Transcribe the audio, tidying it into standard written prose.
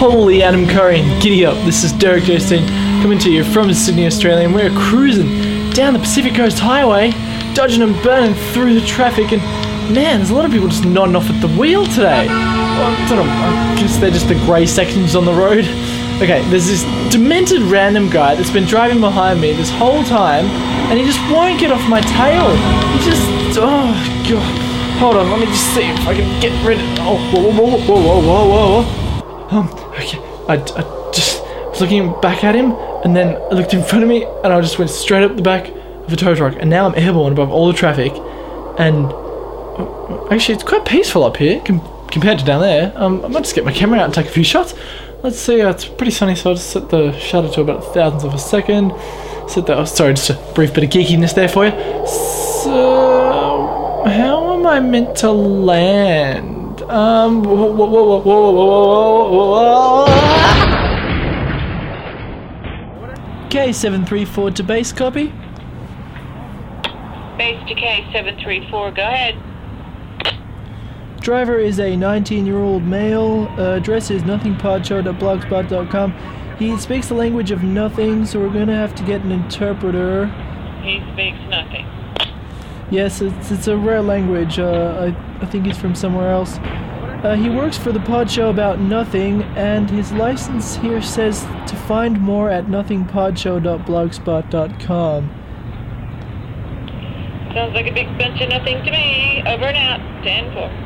Holy Adam Curry and giddy up. This is Derek Jostein coming to you from Sydney, Australia, and we're cruising down the Pacific Coast Highway, dodging and burning through the traffic, and man, there's a lot of people just nodding off at the wheel today. I guess they're just the grey sections on the road. Okay, there's this demented random guy that's been driving behind me this whole time, and he just won't get off my tail. He just, oh god. Hold on, let me just see if I can get rid of, whoa. Okay, I just was looking back at him, and then I looked in front of me, and I just went straight up the back of a tow truck, and now I'm airborne above all the traffic, and actually it's quite peaceful up here compared to down there. I might just get my camera out and take a few shots. Let's see, it's pretty sunny, so I'll just set the shutter to about 1,000th of a second. Set that, sorry, just a brief bit of geekiness there for you. So, how am I meant to land? K734 to base, copy? Base to K734, go ahead. Driver is a 19-year-old male. Address is nothingpodshow.blogspot.com. He speaks the language of nothing, so we're going to have to get an interpreter. He speaks nothing. Yes, it's a rare language. I think he's from somewhere else. He works for the pod show about nothing, and his license here says to find more at nothingpodshow.blogspot.com. Sounds like a big bunch of nothing to me. Over and out. 10-4.